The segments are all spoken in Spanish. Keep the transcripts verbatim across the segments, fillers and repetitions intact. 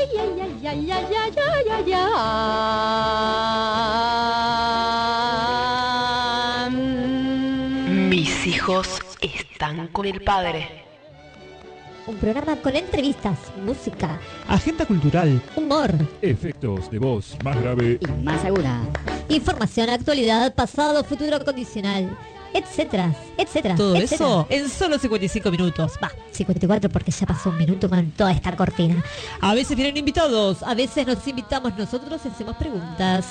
ay, ay, ay, ay, ay, ay, ay. Mis hijos están con el padre. Un programa con entrevistas, música, agenda cultural, humor, efectos de voz más grave y más segura, información, actualidad, pasado, futuro condicional, etcétera, etcétera. Todo etcétera. eso en solo cincuenta y cinco minutos. Va, cincuenta y cuatro porque ya pasó un minuto con toda esta cortina. A veces vienen invitados, a veces nos invitamos nosotros y hacemos preguntas.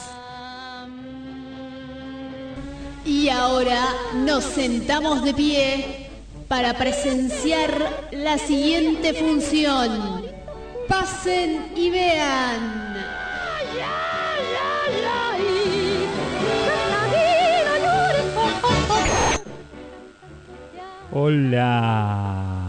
Y ahora nos sentamos de pie para presenciar la siguiente función. Pasen y vean. Hola.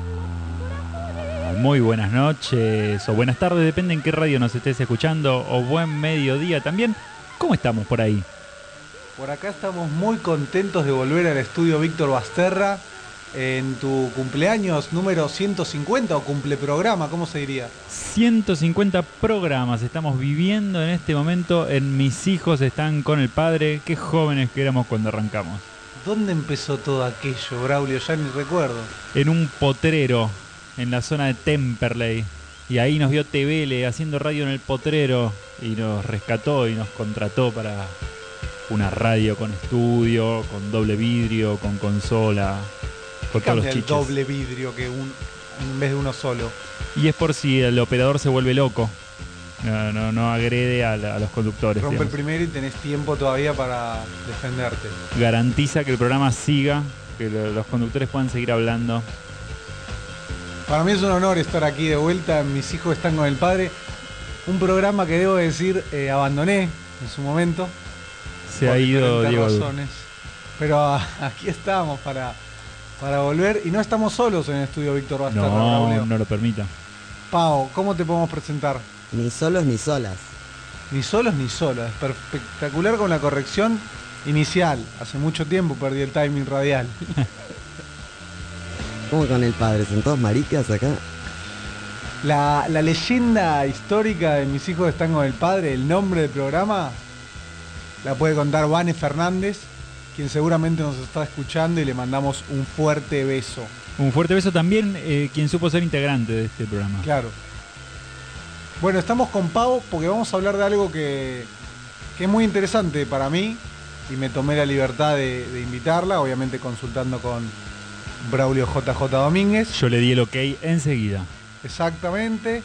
Muy buenas noches o buenas tardes, depende en qué radio nos estés escuchando, o buen mediodía también. ¿Cómo estamos por ahí? Por acá estamos muy contentos de volver al estudio Víctor Basterra en tu cumpleaños número ciento cincuenta o cumpleprograma, ¿cómo se diría? ciento cincuenta programas estamos viviendo en este momento en Mis hijos están con el padre. Qué jóvenes que éramos cuando arrancamos. ¿Dónde empezó todo aquello, Braulio? Ya ni recuerdo. En un potrero, en la zona de Temperley. Y ahí nos vio T V L haciendo radio en el potrero y nos rescató y nos contrató para una radio con estudio, con doble vidrio, con consola, con todos los Cambia el chiches. doble vidrio que un, en vez de uno solo. Y es por si el operador se vuelve loco. No, no, no agrede a, la, a los conductores. Rompe digamos. el primero y tenés tiempo todavía para defenderte. Garantiza que el programa siga, que lo, los conductores puedan seguir hablando. Para mí es un honor estar aquí de vuelta. Mis hijos están con el padre. Un programa que debo decir eh, abandoné en su momento. Se ha ido Diego. Razones. Pero a, aquí estamos para, para volver. Y no estamos solos en el estudio Víctor Basterra. No, Braulio. no lo permita. Pau, ¿cómo te podemos presentar? Ni solos ni solas. Ni solos ni solas. Espectacular con la corrección inicial. Hace mucho tiempo perdí el timing radial. ¿Cómo con el padre? ¿Son todos maricas acá? La, la leyenda histórica de Mis hijos están con el padre, el nombre del programa, la puede contar Vane Fernández, quien seguramente nos está escuchando y le mandamos un fuerte beso. Un fuerte beso también, eh, quien supo ser integrante de este programa. Claro. Bueno, estamos con Pau porque vamos a hablar de algo que, que es muy interesante para mí y me tomé la libertad de, de invitarla, obviamente consultando con Braulio J J Domínguez. Yo le di el ok enseguida. Exactamente.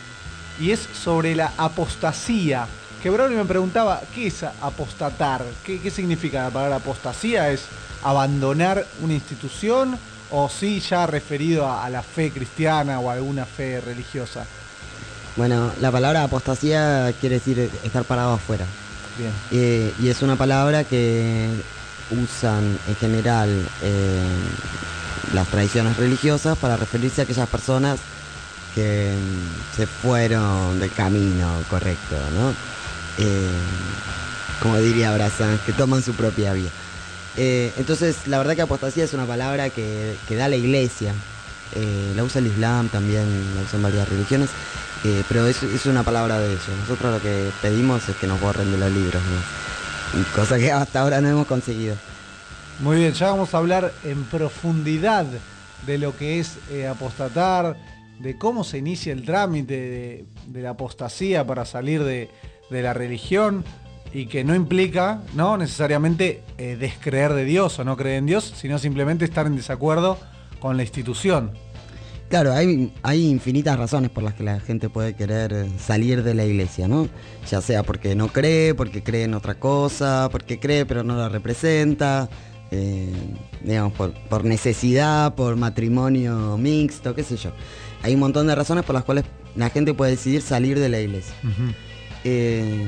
Y es sobre la apostasía. Que Braulio me preguntaba, ¿qué es apostatar? ¿Qué, qué significa la palabra apostasía? ¿Es abandonar una institución? ¿O sí ya referido a, a la fe cristiana o a alguna fe religiosa? Bueno, la palabra apostasía quiere decir estar parado afuera. Bien. Eh, y es una palabra que usan en general eh, las tradiciones religiosas para referirse a aquellas personas que mm, se fueron del camino correcto, ¿no? Eh, como diría Brazán, que toman su propia vía. Eh, entonces, la verdad que apostasía es una palabra que, que da la iglesia. Eh, la usa el Islam también, la usan varias religiones. Eh, pero es, es una palabra de ellos. Nosotros lo que pedimos es que nos borren de los libros, ¿no? Cosa que hasta ahora no hemos conseguido. Muy bien, ya vamos a hablar en profundidad de lo que es eh, apostatar, de cómo se inicia el trámite de, de la apostasía para salir de, de la religión y que no implica, no necesariamente eh, descreer de Dios o no creer en Dios, sino simplemente estar en desacuerdo con la institución. Claro, hay, hay infinitas razones por las que la gente puede querer salir de la iglesia, ¿no? Ya sea porque no cree, porque cree en otra cosa, porque cree pero no la representa, eh, digamos, por, por necesidad, por matrimonio mixto, qué sé yo. Hay un montón de razones por las cuales la gente puede decidir salir de la iglesia. Uh-huh. eh,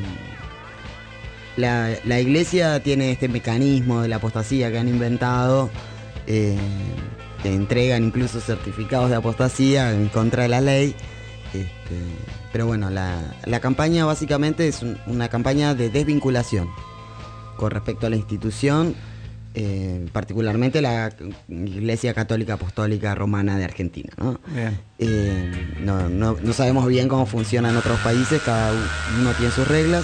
la, la iglesia tiene este mecanismo de la apostasía que han inventado, eh, que entregan incluso certificados de apostasía en contra de la ley. Este, pero bueno, la, la campaña básicamente es un, una campaña de desvinculación con respecto a la institución eh, particularmente la Iglesia Católica Apostólica Romana de Argentina, ¿no? Bien. Eh, no, no, no sabemos bien cómo funciona en otros países, cada uno tiene sus reglas.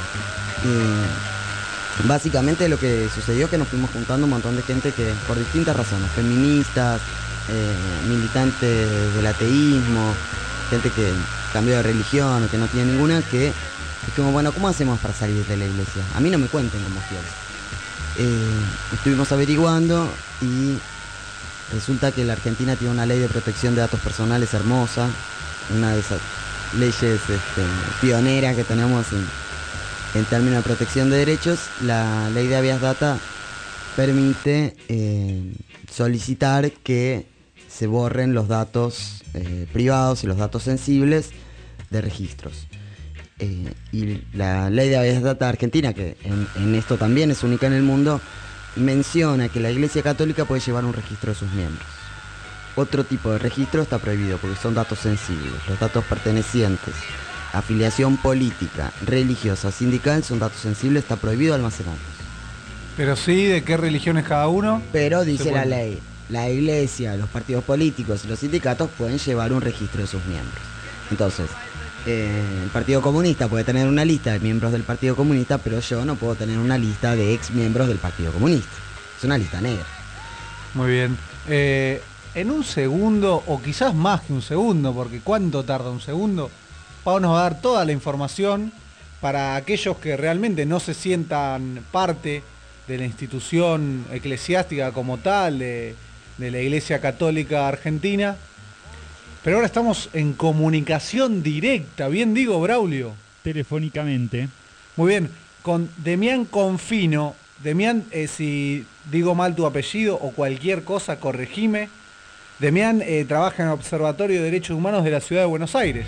Eh, básicamente lo que sucedió es que nos fuimos juntando un montón de gente que, por distintas razones, feministas, eh, militantes del ateísmo, gente que cambió de religión o que no tiene ninguna, que dijimos, bueno, ¿cómo hacemos para salir de la iglesia? A mí no me cuenten como fieles. Eh, estuvimos averiguando y resulta que la Argentina tiene una ley de protección de datos personales hermosa, una de esas leyes este, pioneras que tenemos en, en términos de protección de derechos. La ley de habeas data permite eh, solicitar que se borren los datos eh, privados y los datos sensibles de registros. Eh, y la ley de habeas data argentina, que en, en esto también es única en el mundo, menciona que la Iglesia Católica puede llevar un registro de sus miembros. Otro tipo de registro está prohibido porque son datos sensibles. Los datos pertenecientes a afiliación política, religiosa, sindical son datos sensibles, está prohibido almacenarlos. Pero sí, ¿de qué religión es cada uno? Pero dice Se la puede. ley, la Iglesia, los partidos políticos y los sindicatos pueden llevar un registro de sus miembros. Entonces, eh, el Partido Comunista puede tener una lista de miembros del Partido Comunista, pero yo no puedo tener una lista de ex miembros del Partido Comunista. Es una lista negra. Muy bien. Eh, en un segundo, o quizás más que un segundo, porque ¿cuánto tarda un segundo? Pau nos va a dar toda la información para aquellos que realmente no se sientan parte de la institución eclesiástica como tal, de, de la Iglesia Católica Argentina. Pero ahora estamos en comunicación directa, bien digo, Braulio. Telefónicamente. Muy bien, con Demián Confino. Demián, eh, si digo mal tu apellido o cualquier cosa, corregime. Demián eh, trabaja en el Observatorio de Derechos Humanos de la Ciudad de Buenos Aires.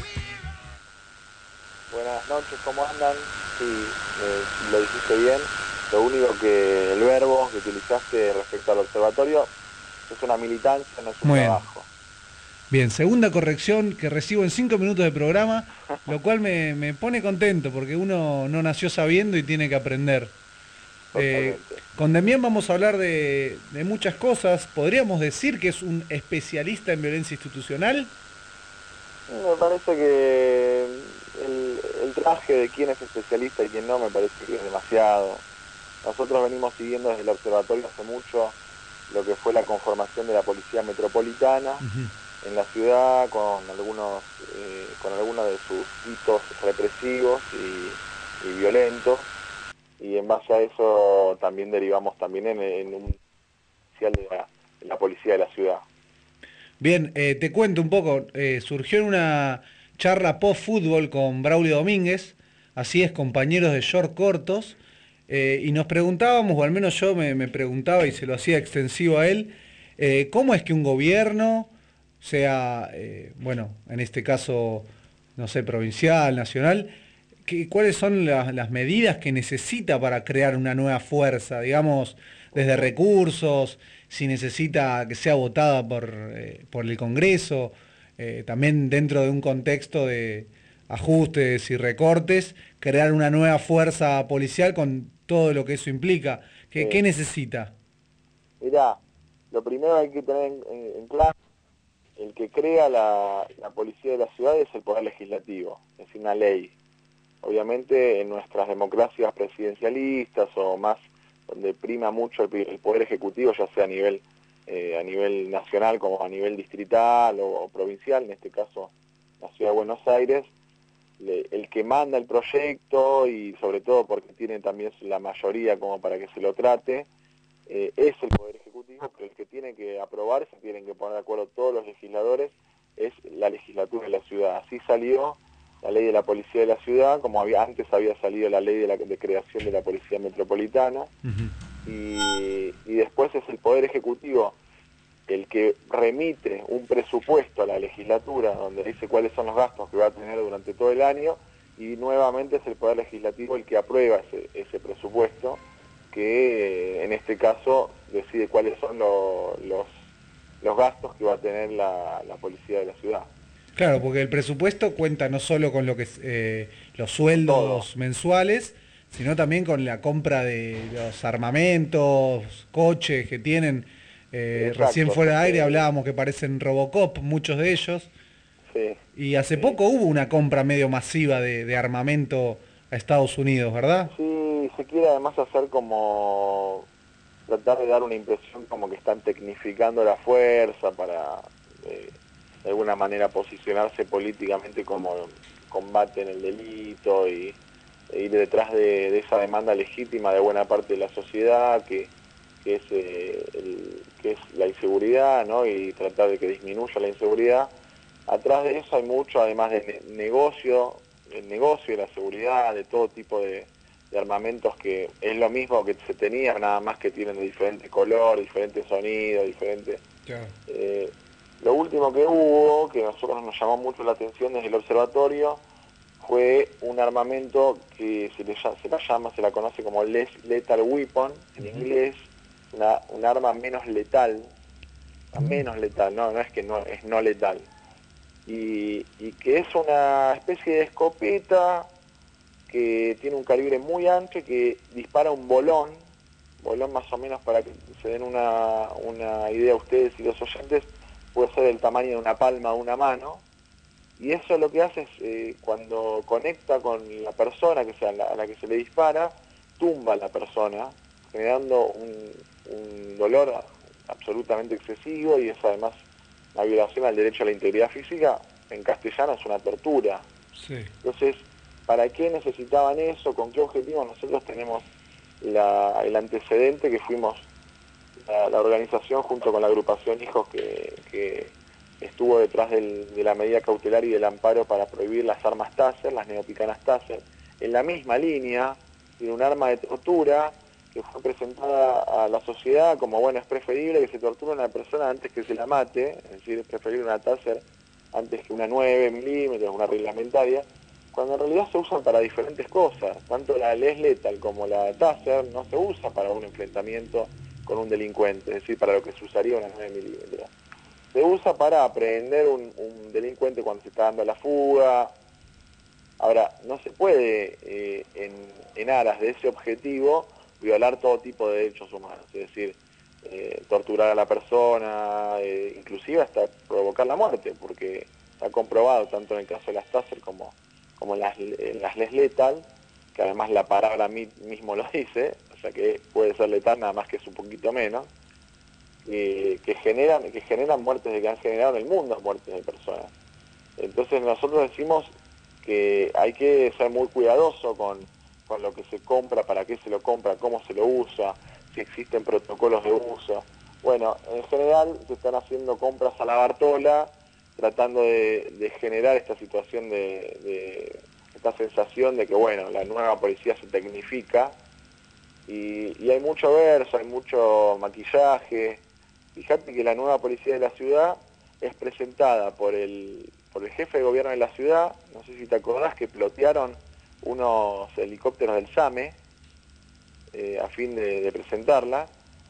Buenas noches, ¿cómo andan? Sí, eh, lo dijiste bien. Lo único que el verbo que utilizaste respecto al observatorio es una militancia, no es un Muy bien. trabajo. Bien, segunda corrección que recibo en cinco minutos de programa, lo cual me, me pone contento porque uno no nació sabiendo y tiene que aprender. Eh, con Demián vamos a hablar de, de muchas cosas. ¿Podríamos decir que es un especialista en violencia institucional? Me parece que el, el traje de quién es especialista y quién no me parece que es demasiado. Nosotros venimos siguiendo desde el observatorio hace mucho lo que fue la conformación de la Policía Metropolitana uh-huh. en la ciudad, con algunos eh, con algunos de sus hitos represivos y, y violentos, y en base a eso también derivamos también en, en un oficial de la, de la Policía de la ciudad. Bien, eh, te cuento un poco, eh, surgió en una charla post-fútbol con Braulio Domínguez, así es, compañeros de short cortos, eh, y nos preguntábamos, o al menos yo me, me preguntaba y se lo hacía extensivo a él, eh, ¿cómo es que un gobierno, sea, eh, bueno, en este caso, no sé, provincial, nacional, que, cuáles son la, las medidas que necesita para crear una nueva fuerza, digamos, desde recursos, si necesita que sea votada por, eh, por el Congreso, eh, también dentro de un contexto de ajustes y recortes, crear una nueva fuerza policial con todo lo que eso implica. ¿Qué, sí. ¿qué necesita? Mirá, lo primero hay que tener en, en, en claro, el que crea la, la policía de la ciudad es el Poder Legislativo, es una ley. Obviamente en nuestras democracias presidencialistas o más donde prima mucho el, el Poder Ejecutivo, ya sea a nivel, eh, a nivel nacional como a nivel distrital o, o provincial, en este caso la Ciudad de Buenos Aires, le, el que manda el proyecto y sobre todo porque tiene también la mayoría como para que se lo trate, eh, es el Poder Ejecutivo, pero el que tiene que aprobar, se tienen que poner de acuerdo todos los legisladores, es la legislatura de la ciudad. Así salió la ley de la policía de la ciudad, como había, antes había salido la ley de, la, de creación de la policía metropolitana, uh-huh. y, y después es el Poder Ejecutivo el que remite un presupuesto a la legislatura, donde dice cuáles son los gastos que va a tener durante todo el año, y nuevamente es el Poder Legislativo el que aprueba ese, ese presupuesto, que eh, en este caso decide cuáles son lo, los, los gastos que va a tener la, la policía de la ciudad. Claro, porque el presupuesto cuenta no solo con lo que es, eh, los sueldos Todo. mensuales, sino también con la compra de los armamentos, coches que tienen. Eh, Exacto, recién fuera de aire sí. hablábamos que parecen Robocop, muchos de ellos. Sí. Y hace Sí. poco hubo una compra medio masiva de, de armamento a Estados Unidos, ¿verdad? Sí, se quiere además hacer como tratar de dar una impresión como que están tecnificando la fuerza para eh, de alguna manera posicionarse políticamente como combate en el delito y e ir detrás de, de esa demanda legítima de buena parte de la sociedad que, que, es, eh, el, que es la inseguridad, ¿no? Y tratar de que disminuya la inseguridad. Atrás de eso hay mucho, además de ne negocio, el negocio de la seguridad, de todo tipo de, de armamentos que es lo mismo que se tenía, nada más que tienen de diferente color, diferente sonido, diferente... Claro. Eh, lo último que hubo, que a nosotros nos llamó mucho la atención desde el observatorio, fue un armamento que se, le, se la llama, se la conoce como less lethal weapon, en inglés, una, un arma menos letal, menos letal, no, no es que no, es no letal. Y, y que es una especie de escopeta que tiene un calibre muy ancho, que dispara un bolón, bolón más o menos para que se den una, una idea ustedes y los oyentes, puede ser del tamaño de una palma o una mano, y eso lo que hace es, eh, cuando conecta con la persona que sea la, a la que se le dispara, tumba a la persona, generando un, un dolor absolutamente excesivo, y es además una violación al derecho a la integridad física. En castellano es una tortura. Sí. Entonces, ¿para qué necesitaban eso? ¿Con qué objetivo? Nosotros tenemos la, el antecedente que fuimos la, la organización junto con la agrupación Hijos que, que estuvo detrás del, de la medida cautelar y del amparo para prohibir las armas Taser, las neopicanas Taser, en la misma línea, de un arma de tortura que fue presentada a la sociedad como, bueno, es preferible que se torture a una persona antes que se la mate, es decir, es preferible una Taser antes que una nueve milímetros, una reglamentaria, cuando en realidad se usan para diferentes cosas. Tanto la less lethal como la Taser no se usa para un enfrentamiento con un delincuente, es decir, para lo que se usaría una nueve milímetros. Se usa para aprehender un, un delincuente cuando se está dando la fuga. Ahora, no se puede, eh, en, en aras de ese objetivo, violar todo tipo de derechos humanos, es decir, eh, torturar a la persona, eh, inclusive hasta provocar la muerte, porque está comprobado tanto en el caso de las Taser como, como en las, en las less lethal, que además la palabra mi, mismo lo dice, o sea que puede ser letal, nada más que es un poquito menos, eh, que generan que generan muertes, de que han generado en el mundo muertes de personas. Entonces nosotros decimos que hay que ser muy cuidadoso con, con lo que se compra, para qué se lo compra, cómo se lo usa, si existen protocolos de uso. Bueno, en general se están haciendo compras a la Bartola, tratando de, de generar esta situación de, de esta sensación de que, bueno, la nueva policía se tecnifica, y, y hay mucho verso, hay mucho maquillaje. Fíjate que la nueva policía de la ciudad es presentada por el, por el jefe de gobierno de la ciudad, no sé si te acordás que plotearon unos helicópteros del SAME eh, a fin de, de presentarla,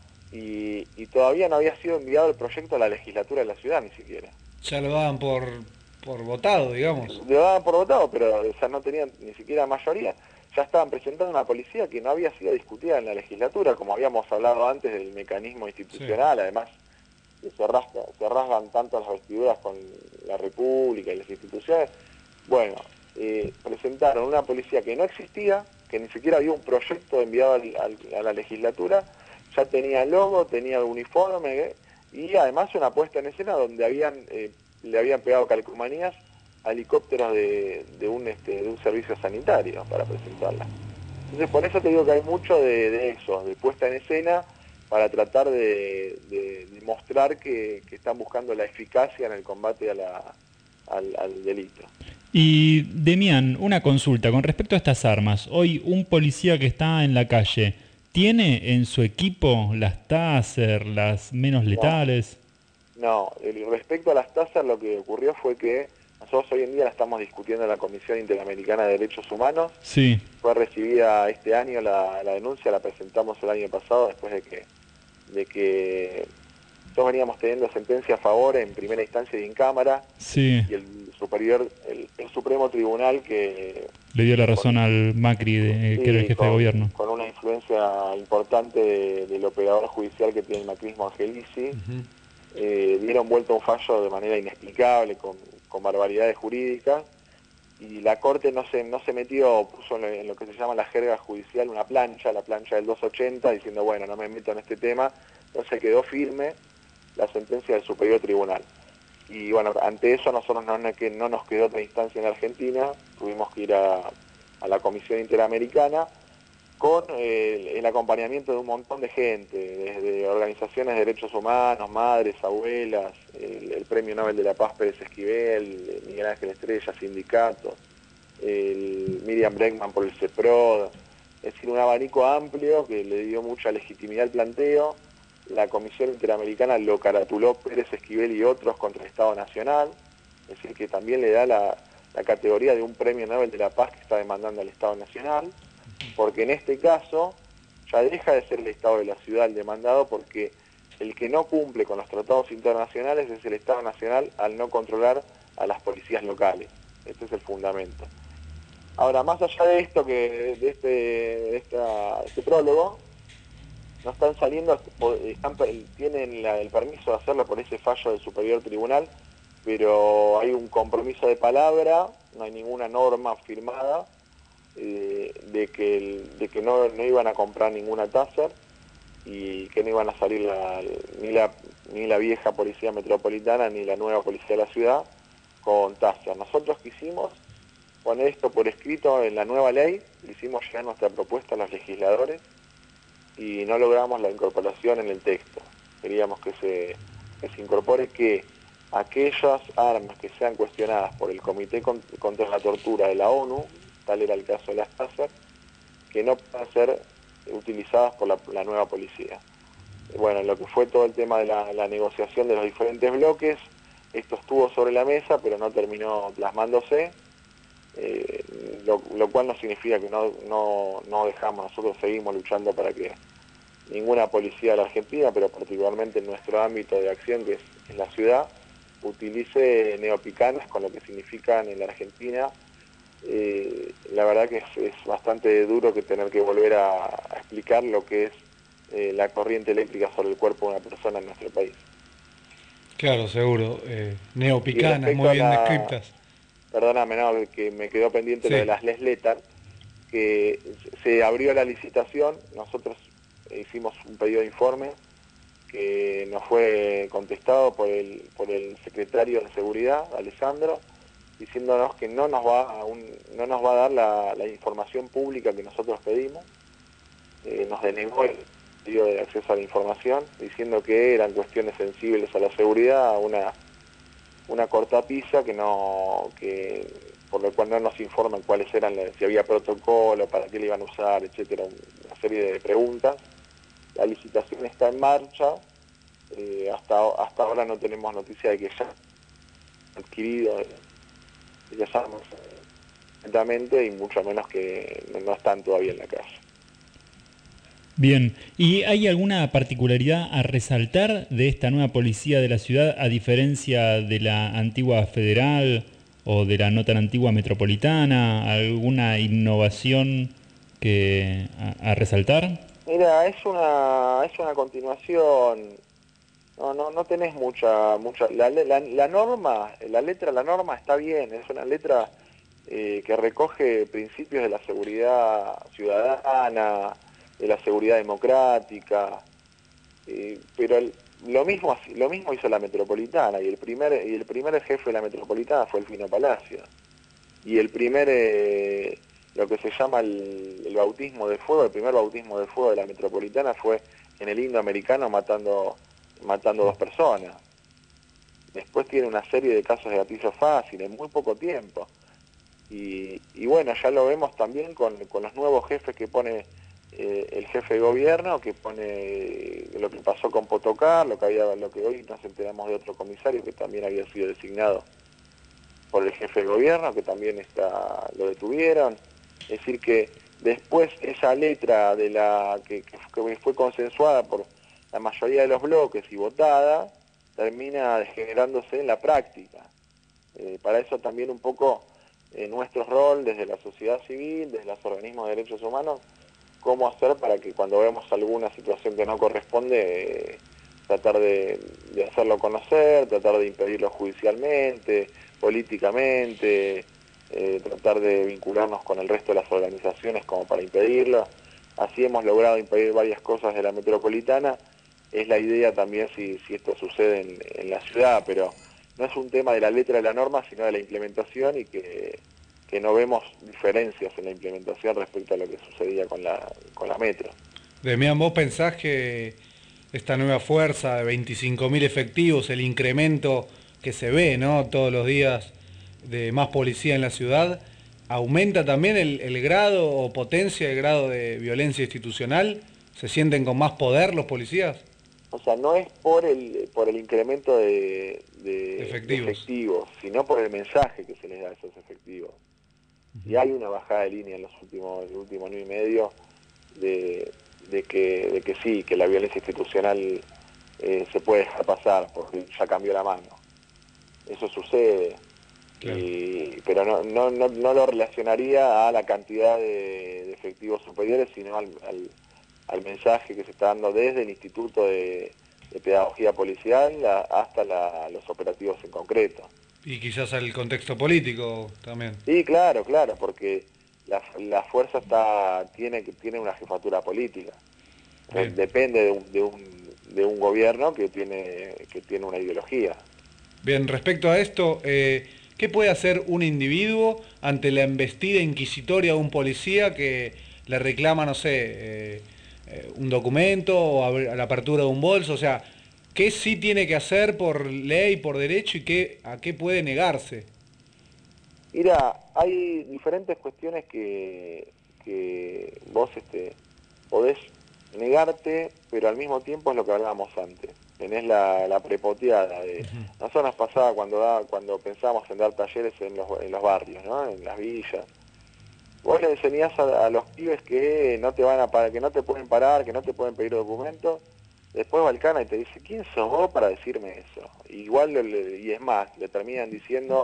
y, y todavía no había sido enviado el proyecto a la legislatura de la ciudad ni siquiera. Ya lo daban por, por votado, digamos. Lo daban por votado, pero o sea, no tenían ni siquiera mayoría. Ya estaban presentando una policía que no había sido discutida en la legislatura, como habíamos hablado antes del mecanismo institucional. Sí. Además, se, rasga, se rasgan tanto las vestiduras con la República y las instituciones. Bueno, eh, presentaron una policía que no existía, que ni siquiera había un proyecto enviado al, al, a la legislatura, ya tenía logo, tenía uniforme, ¿eh? Y además una puesta en escena donde habían eh, le habían pegado calcomanías a helicópteros de, de, un, este, de un servicio sanitario para presentarla. Entonces por eso te digo que hay mucho de, de eso, de puesta en escena, para tratar de, de, de mostrar que, que están buscando la eficacia en el combate a la, al, al delito. Y Demián, una consulta con respecto a estas armas. Hoy un policía que está en la calle, ¿tiene en su equipo las Taser, las menos letales? No, no, respecto a las Taser lo que ocurrió fue que nosotros hoy en día la estamos discutiendo en la Comisión Interamericana de Derechos Humanos. Sí. Fue recibida este año la, la denuncia, la presentamos el año pasado después de que, de que nosotros veníamos teniendo sentencia a favor en primera instancia y en Cámara. Sí. Y el superior, el, el Supremo Tribunal que Le dio la razón con, al Macri, de, sí, que era el jefe con, de gobierno. Con una influencia importante de, del operador judicial que tiene el macrismo, Angelici, uh-huh. eh, dieron vuelta un fallo de manera inexplicable, con, con barbaridades jurídicas, y la Corte no se, no se metió, puso en lo, en lo que se llama la jerga judicial una plancha, la plancha del doscientos ochenta, diciendo, bueno, no me meto en este tema, entonces quedó firme la sentencia del Superior Tribunal. Y bueno, ante eso nosotros no, no, no nos quedó otra instancia en Argentina, tuvimos que ir a, a la Comisión Interamericana con eh, el acompañamiento de un montón de gente, desde organizaciones de derechos humanos, madres, abuelas, el, el Premio Nobel de la Paz Pérez Esquivel, Miguel Ángel Estrella, sindicatos, el Miriam Bregman por el CEPROD, es decir, un abanico amplio que le dio mucha legitimidad al planteo. La Comisión Interamericana lo caratuló Pérez Esquivel y otros contra el Estado Nacional, es decir, que también le da la, la categoría de un Premio Nobel de la Paz que está demandando al Estado Nacional, porque en este caso ya deja de ser el Estado de la ciudad el demandado, porque el que no cumple con los tratados internacionales es el Estado Nacional al no controlar a las policías locales. Este es el fundamento. Ahora, más allá de esto, que de este, de esta, este prólogo, no están saliendo, están, tienen la, el permiso de hacerlo por ese fallo del Superior Tribunal, pero hay un compromiso de palabra, no hay ninguna norma firmada eh, de que, el, de que no, no iban a comprar ninguna Taser y que no iban a salir la, ni, la, ni la vieja policía metropolitana ni la nueva policía de la ciudad con Taser. Nosotros quisimos poner esto por escrito en la nueva ley, hicimos llegar nuestra propuesta a los legisladores y no logramos la incorporación en el texto. Queríamos que se, que se incorpore que aquellas armas que sean cuestionadas por el Comité contra la Tortura de la ONU, tal era el caso de las Taser, que no puedan ser utilizadas por la, la nueva policía. Bueno, en lo que fue todo el tema de la, la negociación de los diferentes bloques, esto estuvo sobre la mesa, pero no terminó plasmándose, eh, lo, lo cual no significa que no, no, no dejamos, nosotros seguimos luchando para que ninguna policía de la Argentina, pero particularmente en nuestro ámbito de acción, que es, es la ciudad, utilice neopicanas, con lo que significan en la Argentina. Eh, la verdad que es, es bastante duro que tener que volver a, a explicar lo que es eh, la corriente eléctrica sobre el cuerpo de una persona en nuestro país. Claro, seguro. Eh, neopicanas, muy bien la, descriptas. Perdóname, no, que me quedó pendiente sí. Lo de las Les Letar, que se abrió la licitación, nosotros hicimos un pedido de informe que nos fue contestado por el, por el secretario de Seguridad, Alessandro, diciéndonos que no nos va a, un, no nos va a dar la, la información pública que nosotros pedimos. Eh, nos denegó el pedido de acceso a la información, diciendo que eran cuestiones sensibles a la seguridad, una, una cortapisa que no, que, por lo cual no nos informan cuáles eran, si había protocolo, para qué le iban a usar, etcétera, una serie de preguntas. La licitación está en marcha, eh, hasta, hasta ahora no tenemos noticia de que ya han adquirido, eh, ya sabemos exactamente, y mucho menos que no están todavía en la calle. Bien, ¿y hay alguna particularidad a resaltar de esta nueva policía de la ciudad a diferencia de la antigua federal o de la no tan antigua metropolitana? ¿Alguna innovación que a, a resaltar? Mira, es una es una continuación, no no no tenés mucha mucha la, la, la norma, la letra de la norma está bien, es una letra eh, que recoge principios de la seguridad ciudadana, de la seguridad democrática, eh, pero el, lo mismo lo mismo hizo la metropolitana, y el primer y el primer jefe de la metropolitana fue el Fino Palacio, y el primer eh, lo que se llama el, el bautismo de fuego, el primer bautismo de fuego de la metropolitana fue en el Indoamericano matando matando dos personas. Después tiene una serie de casos de gatillo fácil en muy poco tiempo. Y, y bueno, ya lo vemos también con, con los nuevos jefes que pone eh, el jefe de gobierno, que pone lo que pasó con Potocar, lo que había, lo que hoy nos enteramos de otro comisario que también había sido designado por el jefe de gobierno, que también está, lo detuvieron. Es decir que después esa letra de la que, que fue consensuada por la mayoría de los bloques y votada, termina degenerándose en la práctica. Eh, para eso también un poco eh, nuestro rol desde la sociedad civil, desde los organismos de derechos humanos, cómo hacer para que cuando vemos alguna situación que no corresponde, eh, tratar de, de hacerlo conocer, tratar de impedirlo judicialmente, políticamente, eh, tratar de vincularnos con el resto de las organizaciones como para impedirlo. Así hemos logrado impedir varias cosas de la metropolitana. Es la idea también si, si esto sucede en, en la ciudad, pero no es un tema de la letra de la norma, sino de la implementación, y que, que no vemos diferencias en la implementación respecto a lo que sucedía con la, con la metro. Demián, ¿vos pensás que esta nueva fuerza de veinticinco mil efectivos, el incremento que se ve, ¿no?, todos los días de más policía en la ciudad, aumenta también el, el grado o potencia el grado de violencia institucional? ¿Se sienten con más poder los policías? O sea, no es por el por el incremento de, de, efectivos. de efectivos, sino por el mensaje que se les da a esos efectivos. Uh-huh. Y hay una bajada de línea en los últimos, el último año y medio de, de, que, de que sí, que la violencia institucional eh, se puede dejar pasar, porque ya cambió la mano. Eso sucede, claro. y, pero no, no, no, no lo relacionaría a la cantidad de, de efectivos superiores, sino al, al al mensaje que se está dando desde el Instituto de, de Pedagogía Policial a, hasta la, los operativos en concreto. Y quizás al contexto político también. Sí, claro, claro, porque la, la fuerza está tiene, tiene una jefatura política. Bien. Depende de un, de, un, de un gobierno que tiene, que tiene una ideología. Bien, respecto a esto, eh, ¿qué puede hacer un individuo ante la embestida inquisitoria de un policía que le reclama, no sé, eh, un documento o a la apertura de un bolso? O sea, ¿qué sí tiene que hacer por ley, por derecho, y qué, a qué puede negarse? Mira, hay diferentes cuestiones que, que vos este, podés negarte, pero al mismo tiempo es lo que hablábamos antes. Tenés la, la prepoteada de... Uh-huh. Nosotros nos pasaba cuando, da, cuando pensábamos en dar talleres en los, en los barrios, ¿no?, en las villas. Vos le enseñás a, a los pibes que no te van a parar, que no te pueden parar, que no te pueden pedir documentos. Después va el cana y te dice, ¿quién sos vos para decirme eso? Igual, le, y es más, le terminan diciendo,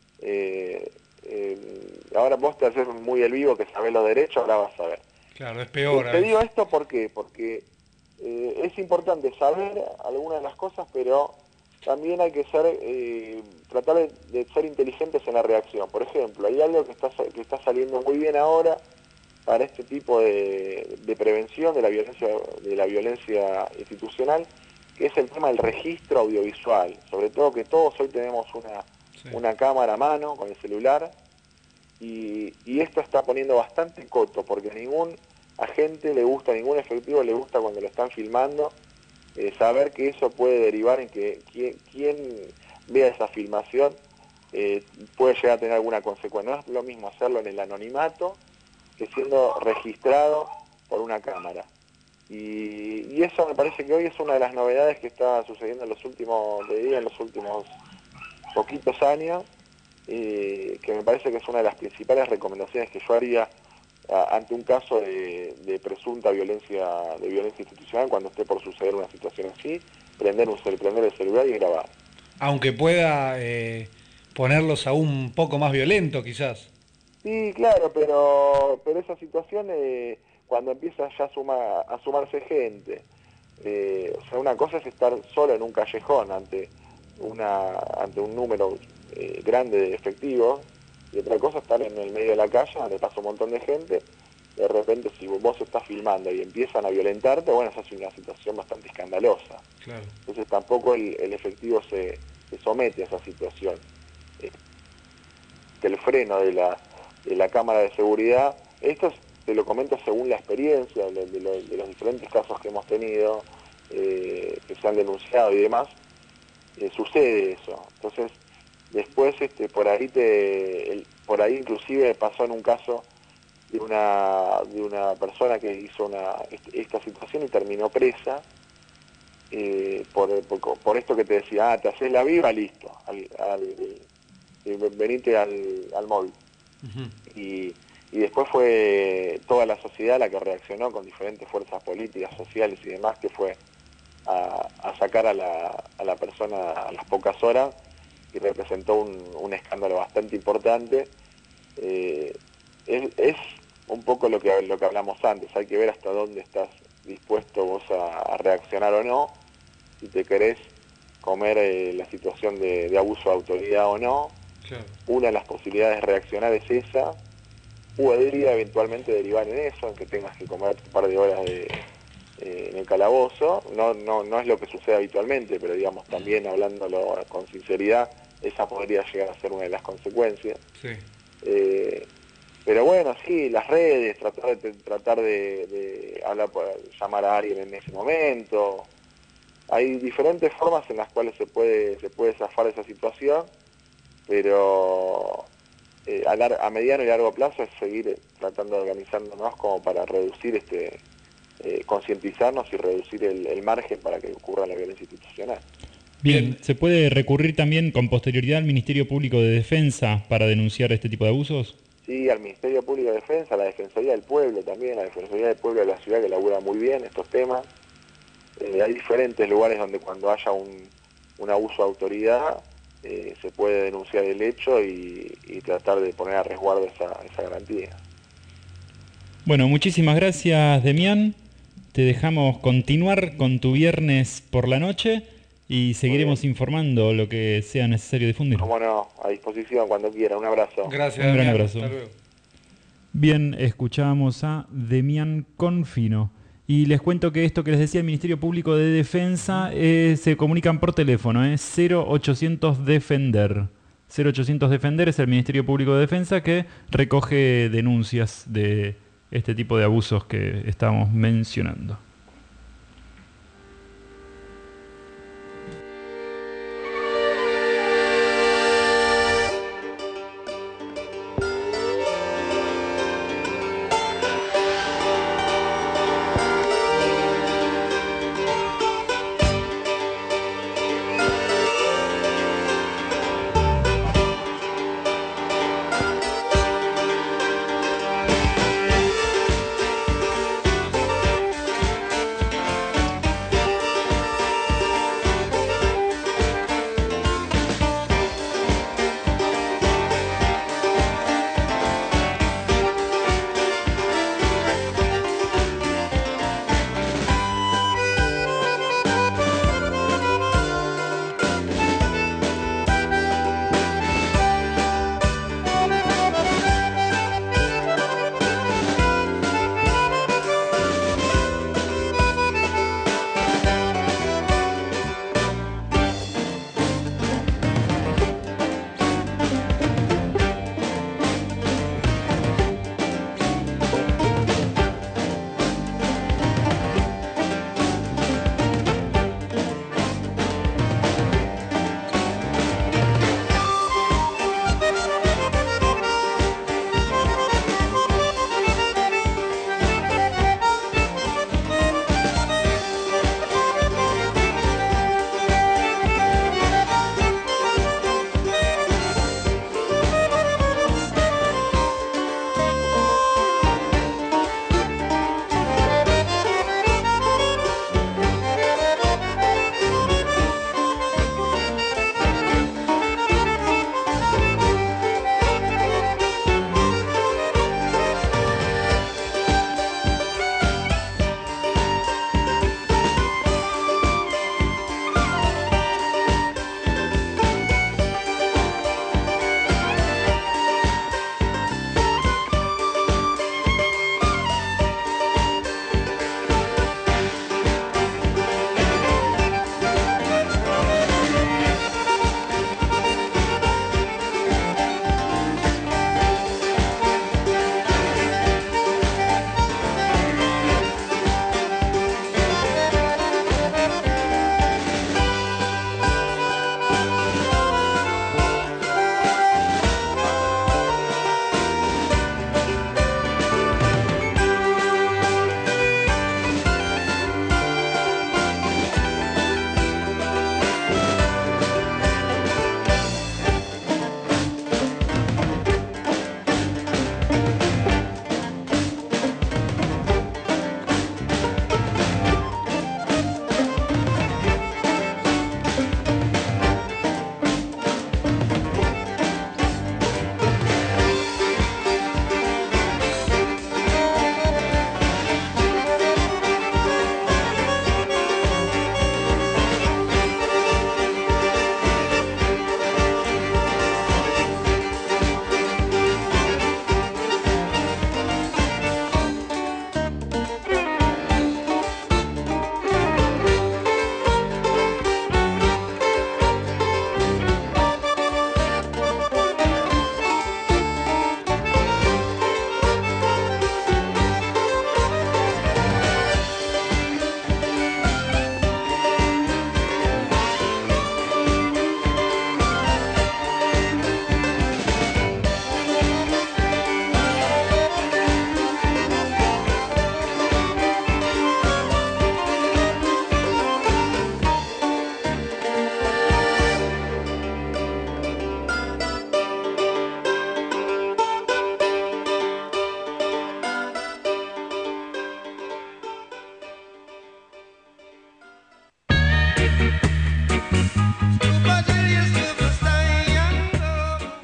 eh, eh, ahora vos te haces muy el vivo que sabés los derechos, ahora vas a ver. Claro, es peor. Y te digo esto ¿por qué? Porque eh, es importante saber algunas de las cosas, pero también hay que ser, eh, tratar de, de ser inteligentes en la reacción. Por ejemplo, hay algo que está, que está saliendo muy bien ahora para este tipo de, de prevención de la violencia, de la violencia institucional, que es el tema del registro audiovisual. Sobre todo que todos hoy tenemos una, sí. una cámara a mano con el celular, y, y esto está poniendo bastante coto, porque a ningún agente le gusta, a ningún efectivo le gusta cuando lo están filmando, Eh, saber que eso puede derivar en que quien, quien vea esa filmación eh, puede llegar a tener alguna consecuencia. No es lo mismo hacerlo en el anonimato que siendo registrado por una cámara. Y, y eso me parece que hoy es una de las novedades que está sucediendo en los últimos, te diría, en los últimos poquitos años, eh, que me parece que es una de las principales recomendaciones que yo haría ante un caso de, de presunta violencia de violencia institucional, cuando esté por suceder una situación así, prender, un, prender el celular y grabar. Aunque pueda eh, ponerlos aún un poco más violentos, quizás. Sí, claro, pero pero esa situación, eh, cuando empieza ya a, suma, a sumarse gente, eh, o sea, una cosa es estar solo en un callejón ante, una, ante un número eh, grande de efectivos, y otra cosa estar en el medio de la calle, donde pasa un montón de gente. De repente, si vos estás filmando y empiezan a violentarte, bueno, esa es una situación bastante escandalosa. Claro. Entonces tampoco el, el efectivo se, se somete a esa situación. Eh, que el freno de la, de la cámara de seguridad, esto es, te lo comento según la experiencia de, de, lo, de los diferentes casos que hemos tenido, eh, que se han denunciado y demás, eh, sucede eso. Entonces, después este, por ahí te, el, por ahí inclusive pasó en un caso de una de una persona que hizo una este, esta situación y terminó presa eh, por, por, por esto que te decía, ah, te haces la viva, listo, al, al, eh, venite al, al móvil. Uh-huh. y, y después fue toda la sociedad la que reaccionó con diferentes fuerzas políticas, sociales y demás, que fue a, a sacar a la, a la persona a las pocas horas, y representó un, un escándalo bastante importante, eh, es, es un poco lo que, lo que hablamos antes, hay que ver hasta dónde estás dispuesto vos a, a reaccionar o no, si te querés comer eh, la situación de, de abuso de autoridad o no. Claro. Una de las posibilidades de reaccionar es esa, podría eventualmente derivar en eso, en que tengas que comer un par de horas de, eh, en el calabozo. No, no, no es lo que sucede habitualmente, pero digamos también hablándolo con sinceridad, esa podría llegar a ser una de las consecuencias. Sí. Eh, pero bueno, sí, las redes, tratar de, tratar de, de hablar, llamar a alguien en ese momento. Hay diferentes formas en las cuales se puede, se puede zafar esa situación, pero eh, a, lar- a mediano y largo plazo es seguir eh, tratando de organizándonos como para reducir, este, eh, concientizarnos y reducir el, el margen para que ocurra la violencia institucional. Bien, Bien. ¿se puede recurrir también con posterioridad al Ministerio Público de Defensa para denunciar este tipo de abusos? Sí, al Ministerio Público de Defensa, a la Defensoría del Pueblo también, la Defensoría del Pueblo de la ciudad que labura muy bien estos temas. Eh, hay diferentes lugares donde cuando haya un, un abuso de autoridad eh, se puede denunciar el hecho y, y tratar de poner a resguardo esa, esa garantía. Bueno, muchísimas gracias, Demián. Te dejamos continuar con tu viernes por la noche y seguiremos informando lo que sea necesario difundir. Cómo no, a disposición cuando quiera. Un abrazo. Gracias. Un gran Damián. abrazo. Hasta luego. Bien, escuchábamos a Demián Confino. Y les cuento que esto que les decía el Ministerio Público de Defensa eh, se comunican por teléfono, eh, cero ochocientos defender. cero ochocientos defender es el Ministerio Público de Defensa que recoge denuncias de este tipo de abusos que estamos mencionando.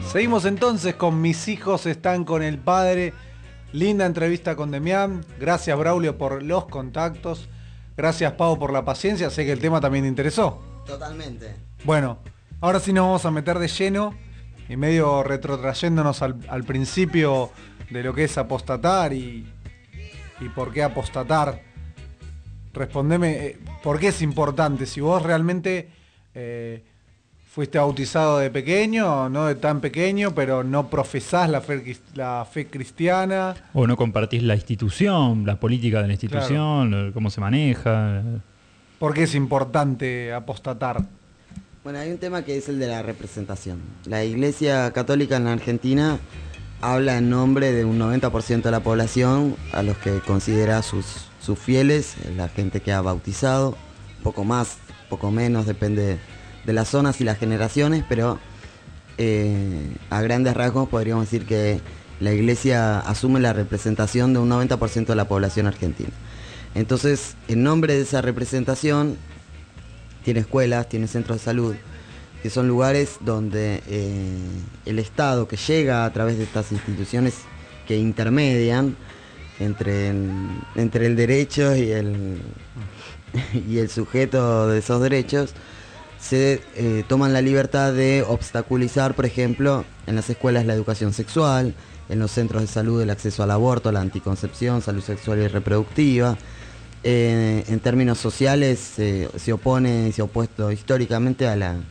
Seguimos entonces con Mis hijos están con el padre. Linda entrevista con Demián. Gracias, Braulio, por los contactos. Gracias, Pau, por la paciencia. Sé que el tema también te interesó. Totalmente. Bueno, ahora sí nos vamos a meter de lleno y medio retrotrayéndonos al, al principio de lo que es apostatar y, y por qué apostatar. Respondeme, eh, ¿por qué es importante? Si vos realmente eh, fuiste bautizado de pequeño, no de tan pequeño, pero no profesás la fe, la fe cristiana. O no compartís la institución, la política de la institución, claro. Cómo se maneja. ¿Por qué es importante apostatar? Bueno, hay un tema que es el de la representación. La Iglesia Católica en la Argentina habla en nombre de un noventa por ciento de la población, a los que considera sus, sus fieles, la gente que ha bautizado, poco más, poco menos, depende de las zonas y las generaciones, pero eh, a grandes rasgos podríamos decir que la Iglesia asume la representación de un noventa por ciento de la población argentina. Entonces, en nombre de esa representación, tiene escuelas, tiene centros de salud, que son lugares donde eh, el Estado, que llega a través de estas instituciones que intermedian entre el, entre el derecho y el, y el sujeto de esos derechos, se eh, toman la libertad de obstaculizar, por ejemplo, en las escuelas la educación sexual, en los centros de salud el acceso al aborto, la anticoncepción, salud sexual y reproductiva. Eh, en términos sociales eh, se opone y se ha opuesto históricamente a la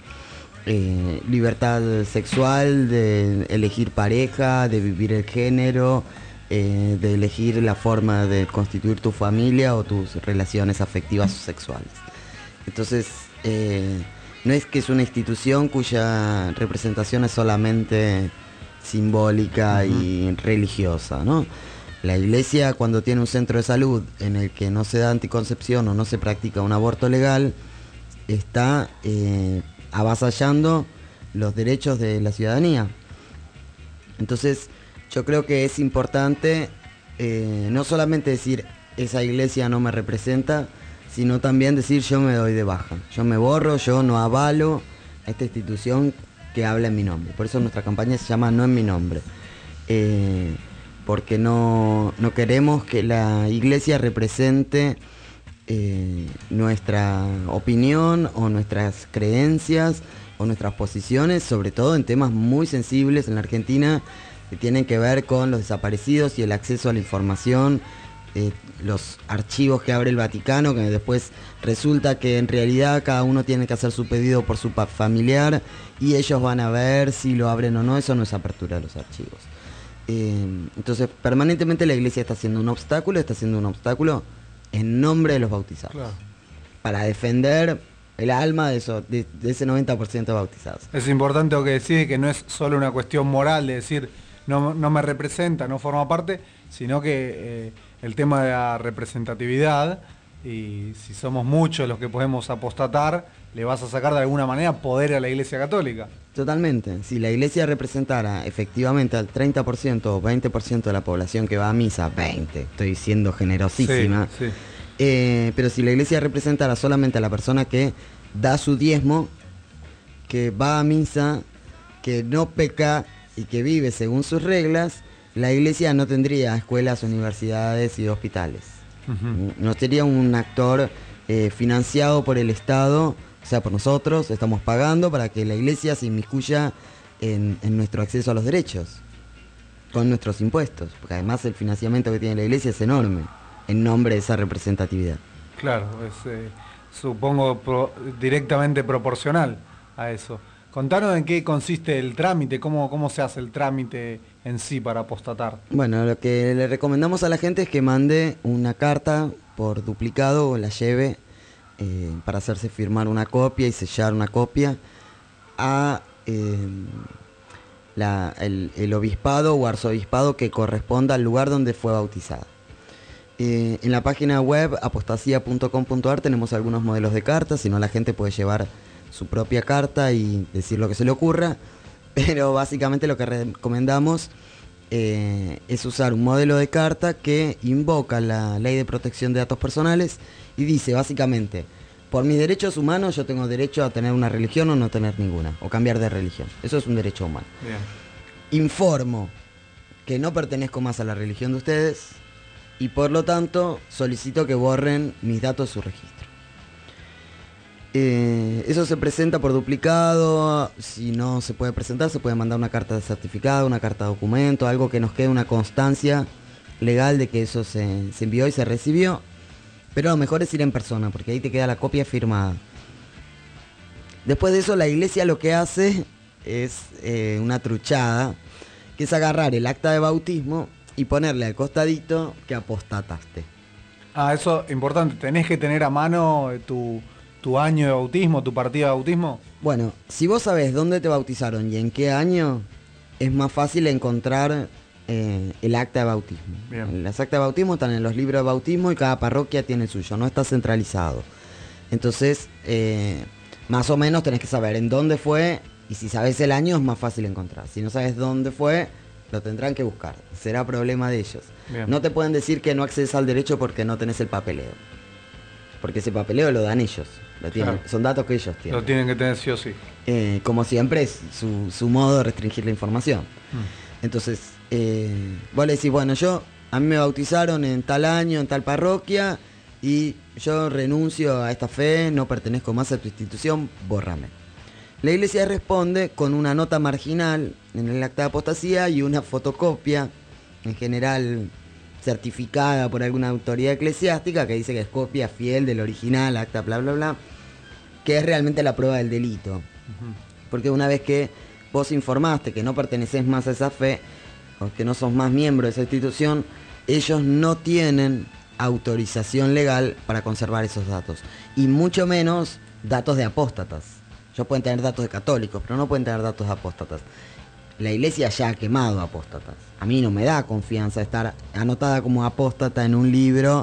eh, libertad sexual, de elegir pareja, de vivir el género, eh, de elegir la forma de constituir tu familia o tus relaciones afectivas o sexuales. Entonces, eh, no es que es una institución cuya representación es solamente simbólica uh-huh. y religiosa, ¿no? La Iglesia, cuando tiene un centro de salud en el que no se da anticoncepción o no se practica un aborto legal, está eh, avasallando los derechos de la ciudadanía. Entonces, yo creo que es importante eh, no solamente decir esa iglesia no me representa, sino también decir yo me doy de baja, yo me borro, yo no avalo a esta institución que habla en mi nombre. Por eso nuestra campaña se llama No en mi nombre. Eh, porque no, no queremos que la Iglesia represente eh, nuestra opinión o nuestras creencias o nuestras posiciones, sobre todo en temas muy sensibles en la Argentina que tienen que ver con los desaparecidos y el acceso a la información, eh, los archivos que abre el Vaticano, que después resulta que en realidad cada uno tiene que hacer su pedido por su familiar y ellos van a ver si lo abren o no. Eso no es apertura de los archivos. Entonces, permanentemente la Iglesia está haciendo un obstáculo, está haciendo un obstáculo en nombre de los bautizados. Claro. Para defender el alma de, eso, de, de ese noventa por ciento de bautizados. Es importante lo que decís, que no es solo una cuestión moral de decir no, no me representa, no forma parte, sino que eh, el tema de la representatividad, y si somos muchos los que podemos apostatar, le vas a sacar de alguna manera poder a la Iglesia Católica. Totalmente. Si la Iglesia representara efectivamente al treinta por ciento o veinte por ciento de la población que va a misa, veinte, estoy siendo generosísima, sí, sí. Eh, pero si la Iglesia representara solamente a la persona que da su diezmo, que va a misa, que no peca y que vive según sus reglas, la Iglesia no tendría escuelas, universidades y hospitales. Uh-huh. No sería un actor eh, financiado por el Estado, o sea, por nosotros, estamos pagando para que la Iglesia se inmiscuya en, en nuestro acceso a los derechos, con nuestros impuestos, porque además el financiamiento que tiene la Iglesia es enorme, en nombre de esa representatividad. Claro, es, eh, supongo, pro, directamente proporcional a eso. Contanos en qué consiste el trámite, cómo, cómo se hace el trámite en sí para apostatar. Bueno, lo que le recomendamos a la gente es que mande una carta por duplicado o la lleve eh, para hacerse firmar una copia y sellar una copia a eh, la, el, el obispado o arzobispado que corresponda al lugar donde fue bautizada. Eh, en la página web apostasía punto com punto a r tenemos algunos modelos de cartas, si no la gente puede llevar su propia carta y decir lo que se le ocurra, pero básicamente lo que recomendamos eh, es usar un modelo de carta que invoca la Ley de Protección de Datos Personales y dice básicamente, por mis derechos humanos yo tengo derecho a tener una religión o no tener ninguna, o cambiar de religión. Eso es un derecho humano. Bien. informo que no pertenezco más a la religión de ustedes y por lo tanto solicito que borren mis datos de su registro. Eh, eso se presenta por duplicado. Si no se puede presentar, se puede mandar una carta de certificado, una carta de documento, algo que nos quede una constancia legal de que eso se, se envió y se recibió. Pero lo mejor es ir en persona, porque ahí te queda la copia firmada. Después de eso, la iglesia lo que hace es eh, una truchada, que es agarrar el acta de bautismo y ponerle al costadito que apostataste. Ah, eso es importante. ¿Tenés que tener a mano tu, tu año de bautismo, tu partida de bautismo? Bueno, si vos sabés dónde te bautizaron y en qué año, es más fácil encontrar eh, el acta de bautismo. Bien. Las actas de bautismo están en los libros de bautismo y cada parroquia tiene el suyo, no está centralizado. Entonces, eh, más o menos tenés que saber en dónde fue, y si sabés el año es más fácil encontrar. Si no sabes dónde fue, lo tendrán que buscar. Será problema de ellos. Bien. No te pueden decir que no accedes al derecho porque no tenés el papeleo. Porque ese papeleo lo dan ellos. Lo tienen, claro. Son datos que ellos tienen. Lo tienen que tener sí o sí. Eh, como siempre es su, su modo de restringir la información. Mm. Entonces, eh, vos le decís, bueno, yo, a mí me bautizaron en tal año, en tal parroquia, y yo renuncio a esta fe, no pertenezco más a tu institución, bórrame. La iglesia responde con una nota marginal en el acta de apostasía y una fotocopia, en general certificada por alguna autoridad eclesiástica, que dice que es copia fiel del original, acta bla bla bla, que es realmente la prueba del delito. Uh-huh. Porque una vez que vos informaste que no pertenecés más a esa fe, o que no sos más miembro de esa institución, ellos no tienen autorización legal para conservar esos datos. Y mucho menos datos de apóstatas. Ellos pueden tener datos de católicos, pero no pueden tener datos de apóstatas. La iglesia ya ha quemado apóstatas. A mí no me da confianza estar anotada como apóstata en un libro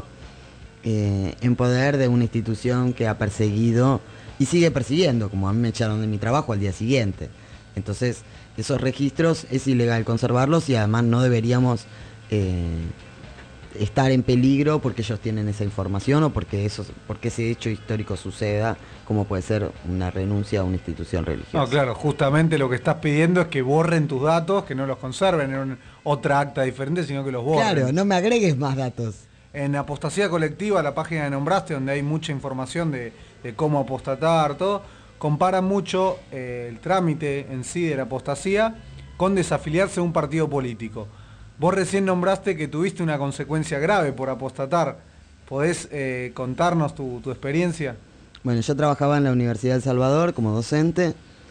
eh, en poder de una institución que ha perseguido y sigue persiguiendo, como a mí me echaron de mi trabajo al día siguiente. Entonces, esos registros es ilegal conservarlos y además no deberíamos eh, estar en peligro porque ellos tienen esa información o porque, eso, porque ese hecho histórico suceda, como puede ser una renuncia a una institución religiosa. No, claro, justamente lo que estás pidiendo es que borren tus datos, que no los conserven en un, otra acta diferente, sino que los borren. Claro, no me agregues más datos. En Apostasía Colectiva, la página que nombraste, donde hay mucha información de, de cómo apostatar, todo, comparan mucho eh, el trámite en sí de la apostasía con desafiliarse de un partido político. Vos recién nombraste que tuviste una consecuencia grave por apostatar. ¿Podés eh, contarnos tu, tu experiencia? Bueno, yo trabajaba en la Universidad de El Salvador como docente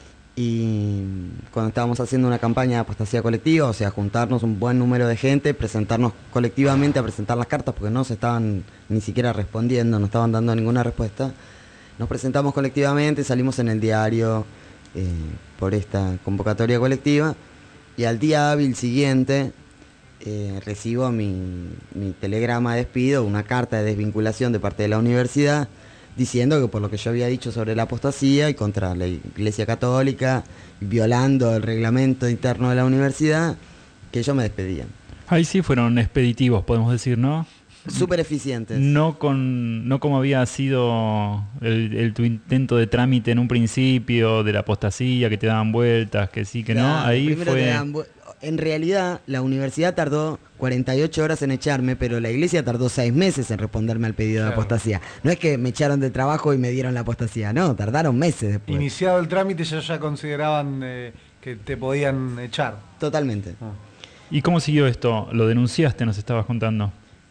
y cuando estábamos haciendo una campaña de apostasía colectiva, o sea, juntarnos un buen número de gente, presentarnos colectivamente a presentar las cartas porque no se estaban ni siquiera respondiendo, no estaban dando ninguna respuesta. Nos presentamos colectivamente, salimos en el diario eh, por esta convocatoria colectiva y al día hábil siguiente eh, recibo mi, mi telegrama de despido, una carta de desvinculación de parte de la universidad diciendo que por lo que yo había dicho sobre la apostasía y contra la Iglesia Católica, violando el reglamento interno de la universidad, que ellos me despedían. Ahí sí fueron expeditivos, podemos decir, ¿no? Súper eficientes. No con, no como había sido el, el tu intento de trámite en un principio de la apostasía, que te daban vueltas, que sí, que claro, no. Ahí fue. En realidad, la universidad tardó cuarenta y ocho horas en echarme, pero la iglesia tardó seis meses en responderme al pedido claro. de apostasía. No es que me echaron del trabajo y me dieron la apostasía, no, tardaron meses después. Iniciado el trámite, ellos ya consideraban eh, que te podían echar. Totalmente. Ah. ¿Y cómo siguió esto? ¿Lo denunciaste, nos estabas contando?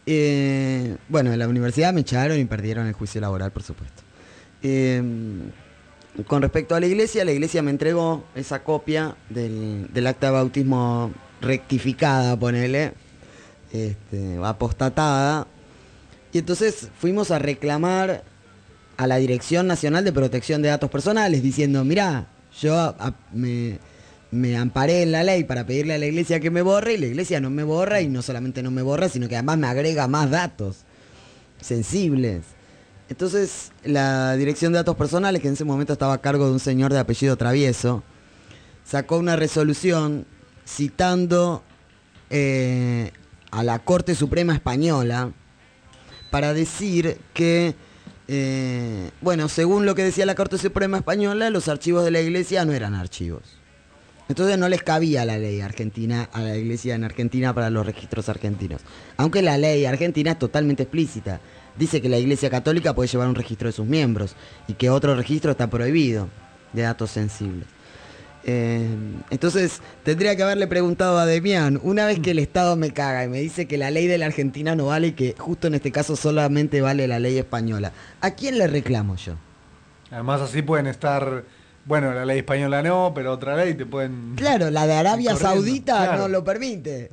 Eh, bueno, en la universidad me echaron y perdieron el juicio laboral, por supuesto. Eh, con respecto a la iglesia, la iglesia me entregó esa copia del, del acta de bautismo rectificada, ponele, este, apostatada, y entonces fuimos a reclamar a la Dirección Nacional de Protección de Datos Personales, diciendo, mirá, yo a, a, me... me amparé en la ley para pedirle a la iglesia que me borre y la iglesia no me borra y no solamente no me borra, sino que además me agrega más datos sensibles. Entonces la Dirección de Datos Personales, que en ese momento estaba a cargo de un señor de apellido Travieso, sacó una resolución citando eh, a la Corte Suprema Española para decir que, eh, bueno, según lo que decía la Corte Suprema Española, los archivos de la iglesia no eran archivos. Entonces no les cabía la ley argentina a la iglesia en Argentina para los registros argentinos. Aunque la ley argentina es totalmente explícita. Dice que la iglesia católica puede llevar un registro de sus miembros y que otro registro está prohibido de datos sensibles. Eh, entonces tendría que haberle preguntado a Demián, una vez que el Estado me caga y me dice que la ley de la Argentina no vale y que justo en este caso solamente vale la ley española, ¿a quién le reclamo yo? Además así pueden estar, bueno, la ley española no, pero otra ley te pueden... Claro, la de Arabia corriendo. Saudita Claro. no lo permite.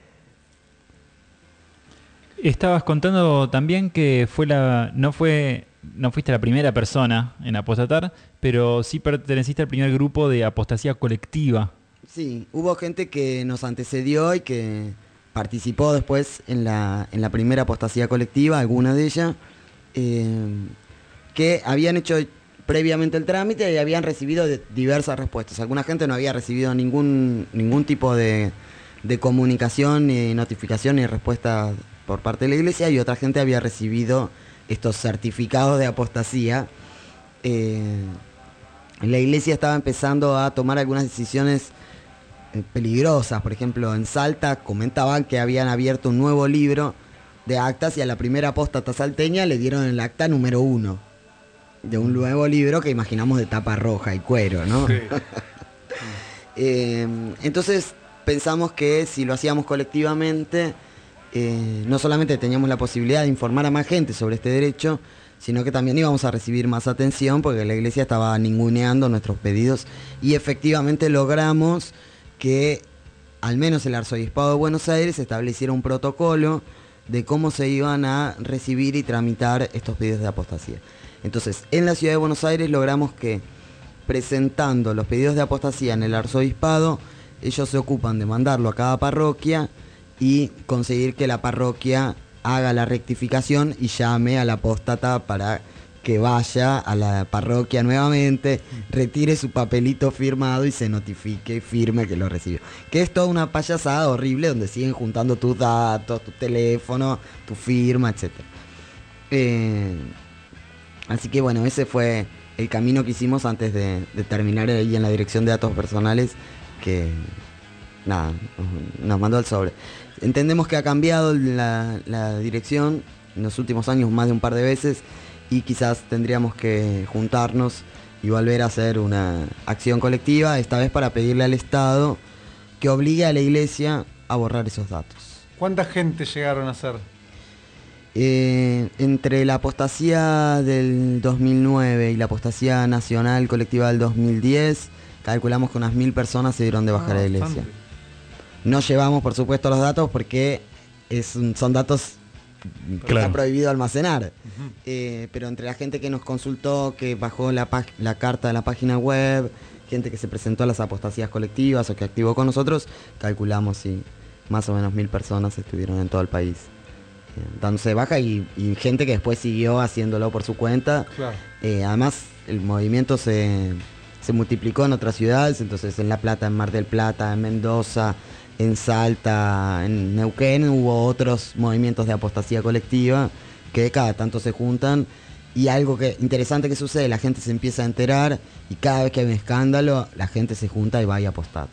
Estabas contando también que fue la no fue no fuiste la primera persona en apostatar, pero sí perteneciste al primer grupo de apostasía colectiva. Sí, hubo gente que nos antecedió y que participó después en la, en la primera apostasía colectiva, alguna de ellas, eh, que habían hecho previamente el trámite y habían recibido de- diversas respuestas. Alguna gente no había recibido ningún, ningún tipo de, de comunicación, ni notificación, ni respuesta por parte de la iglesia, y otra gente había recibido estos certificados de apostasía. Eh, la iglesia estaba empezando a tomar algunas decisiones eh, peligrosas. Por ejemplo, en Salta comentaban que habían abierto un nuevo libro de actas y a la primera apóstata salteña le dieron el acta número uno de un nuevo libro que imaginamos de tapa roja y cuero, ¿no? Sí. Eh, entonces pensamos que si lo hacíamos colectivamente, eh, no solamente teníamos la posibilidad de informar a más gente sobre este derecho, sino que también íbamos a recibir más atención porque la iglesia estaba ninguneando nuestros pedidos, y efectivamente logramos que al menos el Arzobispado de Buenos Aires estableciera un protocolo de cómo se iban a recibir y tramitar estos pedidos de apostasía. Entonces, en la ciudad de Buenos Aires logramos que, presentando los pedidos de apostasía en el arzobispado, ellos se ocupan de mandarlo a cada parroquia y conseguir que la parroquia haga la rectificación y llame al apóstata para que vaya a la parroquia nuevamente, retire su papelito firmado y se notifique y firme que lo recibió. Que es toda una payasada horrible donde siguen juntando tus datos, tu teléfono, tu firma, etcétera. Eh, así que bueno, ese fue el camino que hicimos antes de, de terminar ahí en la dirección de datos personales, que nada, nos, nos mandó el sobre. Entendemos que ha cambiado la, la dirección en los últimos años más de un par de veces, y quizás tendríamos que juntarnos y volver a hacer una acción colectiva, esta vez para pedirle al Estado que obligue a la iglesia a borrar esos datos. ¿Cuánta gente llegaron a ser? Eh, entre la apostasía del dos mil nueve y la apostasía nacional colectiva del dos mil diez, calculamos que unas mil personas se dieron de baja Ah, a la iglesia. bastante. No llevamos, por supuesto, los datos porque es un- son datos que Claro. está prohibido almacenar. Eh, pero entre la gente que nos consultó, que bajó la, pag- la carta de la página web, gente que se presentó a las apostasías colectivas o que activó con nosotros, calculamos si más o menos mil personas estuvieron en todo el país eh, dándose de baja, y, y gente que después siguió haciéndolo por su cuenta. Claro. Eh, además, el movimiento se, se multiplicó en otras ciudades, entonces en La Plata, en Mar del Plata, en Mendoza, en Salta, en Neuquén hubo otros movimientos de apostasía colectiva que cada tanto se juntan, y algo que interesante que sucede, la gente se empieza a enterar y cada vez que hay un escándalo la gente se junta y va y apostata.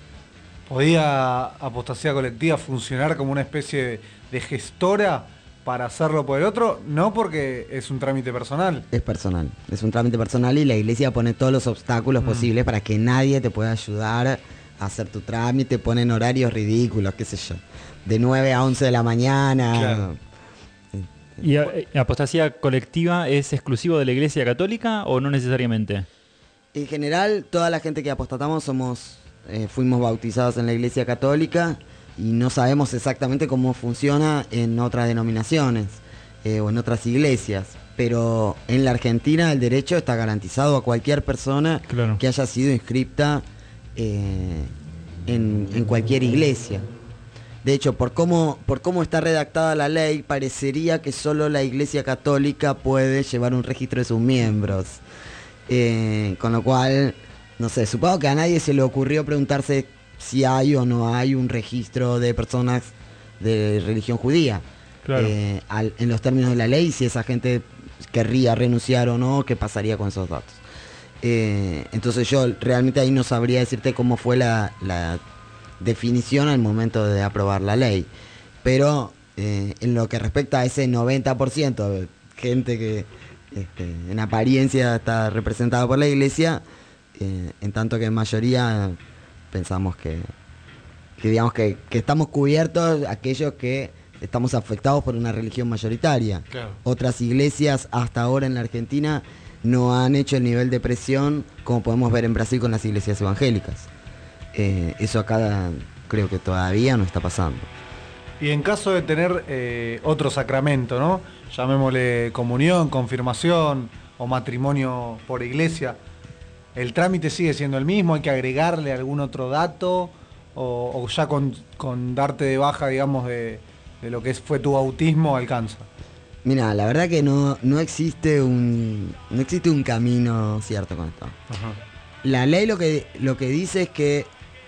¿Podía apostasía colectiva funcionar como una especie de, de gestora para hacerlo por el otro? No, porque es un trámite personal. Es personal, es un trámite personal y la iglesia pone todos los obstáculos Mm. posibles posibles para que nadie te pueda ayudar a hacer tu trámite, ponen horarios ridículos, qué sé yo, de nueve a once de la mañana. Claro. ¿Y eh, apostasía colectiva es exclusivo de la Iglesia Católica o no necesariamente? En general, toda la gente que apostatamos somos, eh, fuimos bautizados en la Iglesia Católica y no sabemos exactamente cómo funciona en otras denominaciones eh, o en otras iglesias. Pero en la Argentina el derecho está garantizado a cualquier persona Claro. que haya sido inscripta eh, en, en cualquier iglesia. De hecho, por cómo, por cómo está redactada la ley, parecería que solo la Iglesia Católica puede llevar un registro de sus miembros. Eh, con lo cual, no sé, supongo que a nadie se le ocurrió preguntarse si hay o no hay un registro de personas de religión judía. Claro. Eh, al- en los términos de la ley, si esa gente querría renunciar o no, qué pasaría con esos datos. Eh, entonces yo realmente ahí no sabría decirte cómo fue la, la definición al momento de aprobar la ley. Pero eh, en lo que respecta a ese noventa por ciento de gente que este, en apariencia está representada por la iglesia, eh, en tanto que en mayoría pensamos que, que digamos que, que estamos cubiertos aquellos que estamos afectados por una religión mayoritaria. Claro. Otras iglesias hasta ahora en la Argentina no han hecho el nivel de presión como podemos ver en Brasil con las iglesias evangélicas. Eh, eso acá creo que todavía no está pasando. Y en caso de tener eh, otro sacramento, ¿no? Llamémosle comunión, confirmación o matrimonio por iglesia, ¿el trámite sigue siendo el mismo? ¿Hay que agregarle algún otro dato? ¿O, o ya con, con darte de baja, digamos, de, de lo que es, fue tu bautismo, alcanza? Mira, la verdad que no, no existe un no existe un camino cierto con esto. Ajá. La ley lo que, lo que dice es que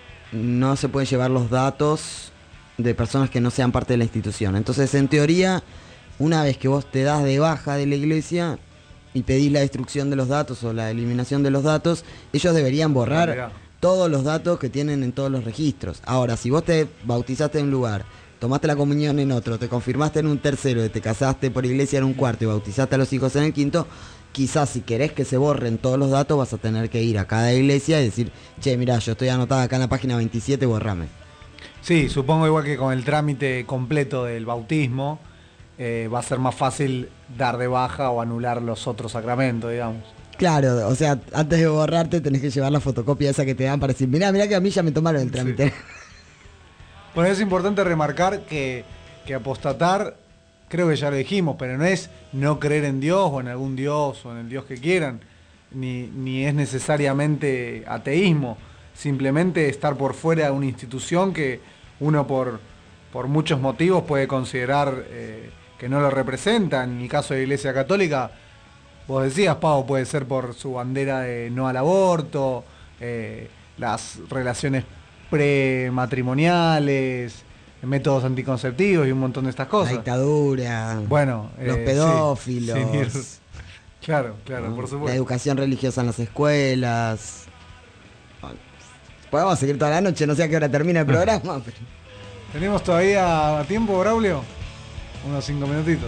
no se pueden llevar los datos de personas que no sean parte de la institución. Entonces, en teoría, una vez que vos te das de baja de la iglesia y pedís la destrucción de los datos o la eliminación de los datos, ellos deberían borrar Mirá. todos los datos que tienen en todos los registros. Ahora, si vos te bautizaste en un lugar, tomaste la comunión en otro, te confirmaste en un tercero, te casaste por iglesia en un cuarto y bautizaste a los hijos en el quinto, quizás si querés que se borren todos los datos vas a tener que ir a cada iglesia y decir, che, mirá, yo estoy anotada acá en la página veintisiete, borrame. Sí, supongo igual que con el trámite completo del bautismo, eh, va a ser más fácil dar de baja o anular los otros sacramentos, digamos. Claro, o sea, antes de borrarte tenés que llevar la fotocopia esa que te dan para decir, mirá, mirá que a mí ya me tomaron el trámite. Sí. Bueno, es importante remarcar que, que apostatar, creo que ya lo dijimos, pero no es no creer en Dios o en algún Dios o en el Dios que quieran, ni, ni es necesariamente ateísmo, simplemente estar por fuera de una institución que uno por, por muchos motivos puede considerar eh, que no lo representa. En el caso de la Iglesia Católica, vos decías, Pau, puede ser por su bandera de no al aborto, eh, las relaciones prematrimoniales, métodos anticonceptivos y un montón de estas cosas. La dictadura, bueno, los eh, pedófilos. Sí, sí. Claro, claro, ¿no? por supuesto. La educación religiosa en las escuelas. Podemos seguir toda la noche, no sé a qué hora termina el programa. Pero... ¿Tenemos todavía tiempo, Braulio? Unos cinco minutitos.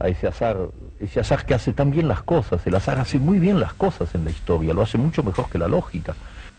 a ese azar, ese azar que hace tan bien las cosas. El azar hace muy bien las cosas en la historia, lo hace mucho mejor que la lógica.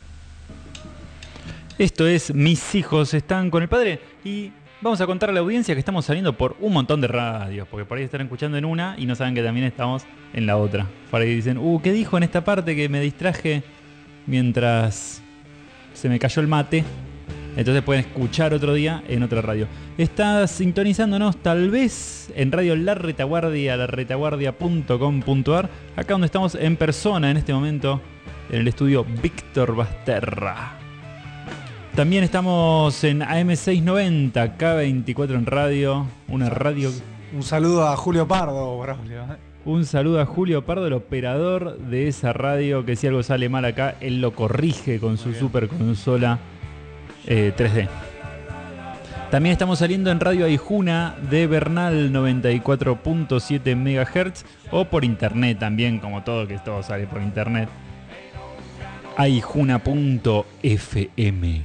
Esto es Mis hijos están con el padre y vamos a contar a la audiencia que estamos saliendo por un montón de radios, porque por ahí están escuchando en una y no saben que también estamos en la otra. Por ahí dicen, uh, ¿qué dijo en esta parte que me distraje mientras se me cayó el mate? Entonces pueden escuchar otro día en otra radio. Estás sintonizándonos tal vez en Radio La Retaguardia, la retaguardia punto com punto a r, acá donde estamos en persona en este momento, en el estudio Víctor Basterra. También estamos en A M seiscientos noventa, K veinticuatro en radio, una radio... Un saludo a Julio Pardo, Braulio. Un saludo a Julio Pardo, el operador de esa radio, que si algo sale mal acá, él lo corrige con su super consola eh, tres D. También estamos saliendo en Radio Aijuna de Bernal noventa y cuatro punto siete megahertz o por internet también, como todo, que todo sale por internet. aijuna punto f m.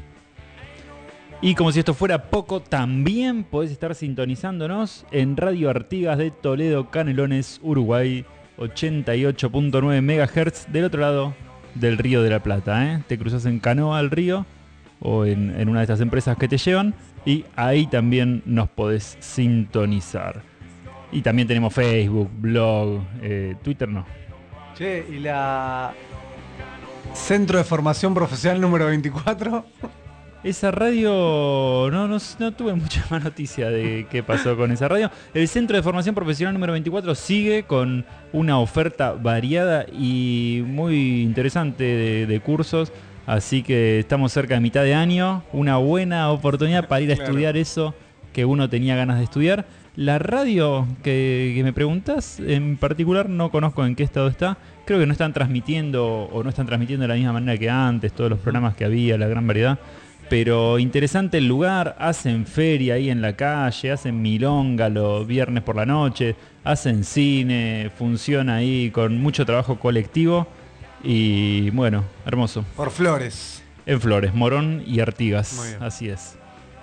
Y como si esto fuera poco, también podés estar sintonizándonos en Radio Artigas de Toledo, Canelones, Uruguay, ochenta y ocho punto nueve megahertz, del otro lado del Río de la Plata, ¿eh? Te cruzas en canoa al río o en, en una de estas empresas que te llevan y ahí también nos podés sintonizar. Y también tenemos Facebook, blog, eh, Twitter no. Che, ¿y la Centro de Formación Profesional número veinticuatro? Esa radio, no, no, no tuve mucha más noticia de qué pasó con esa radio. El Centro de Formación Profesional número veinticuatro sigue con una oferta variada y muy interesante de, de cursos. Así que estamos cerca de mitad de año. Una buena oportunidad para ir a estudiar eso que uno tenía ganas de estudiar. La radio que, que me preguntás, en particular no conozco en qué estado está. Creo que no están transmitiendo o no están transmitiendo de la misma manera que antes, todos los programas que había, la gran variedad. Pero interesante el lugar, hacen feria ahí en la calle, hacen milonga los viernes por la noche, hacen cine, funciona ahí con mucho trabajo colectivo y bueno, hermoso. Por Flores. En Flores, Morón y Artigas, así es.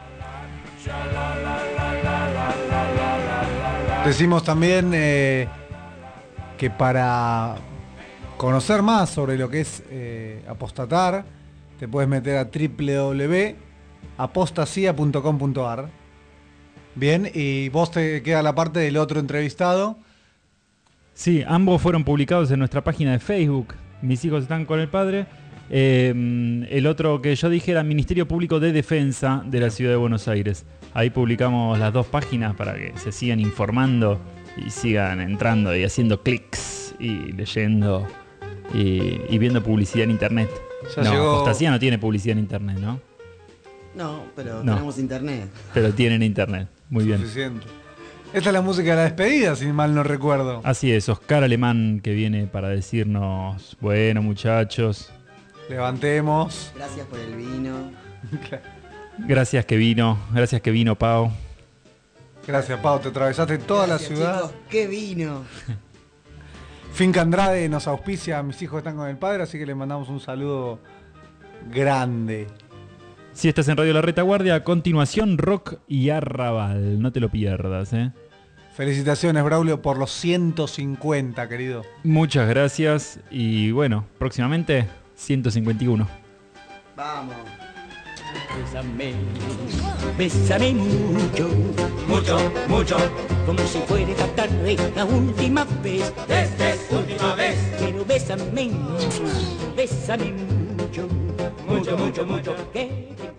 Decimos también eh, que para conocer más sobre lo que es eh, apostatar, te puedes meter a doble u doble u doble u punto apostasia punto com punto a r. Bien, y vos te queda la parte del otro entrevistado. Sí, ambos fueron publicados en nuestra página de Facebook. Mis hijos están con el padre. Eh, el otro que yo dije era Ministerio Público de Defensa de la Ciudad de Buenos Aires. Ahí publicamos las dos páginas para que se sigan informando y sigan entrando y haciendo clics y leyendo y, y viendo publicidad en internet. Ya no, llegó... Apostasia no tiene publicidad en internet, ¿no? No, pero no. tenemos internet. Pero tienen internet, muy bien. Suficiente. Esta es la música de la despedida, si mal no recuerdo. Así es, Oscar Alemán que viene para decirnos, bueno muchachos, levantemos. Gracias por el vino. Gracias que vino, gracias que vino Pau. Gracias Pau, te atravesaste toda gracias, la ciudad. Chicos, qué vino. Finca Andrade nos auspicia, mis hijos están con el padre, así que les mandamos un saludo grande. Si estás en Radio La Retaguardia, a continuación rock y arrabal, no te lo pierdas, ¿eh? Felicitaciones, Braulio, por los ciento cincuenta, querido. Muchas gracias y bueno, próximamente ciento cincuenta y uno. Vamos. Bésame, bésame mucho, mucho, mucho, como si fuera esta tarde la última vez. Esta es última vez. Pero bésame, bésame mucho, mucho, mucho, mucho, que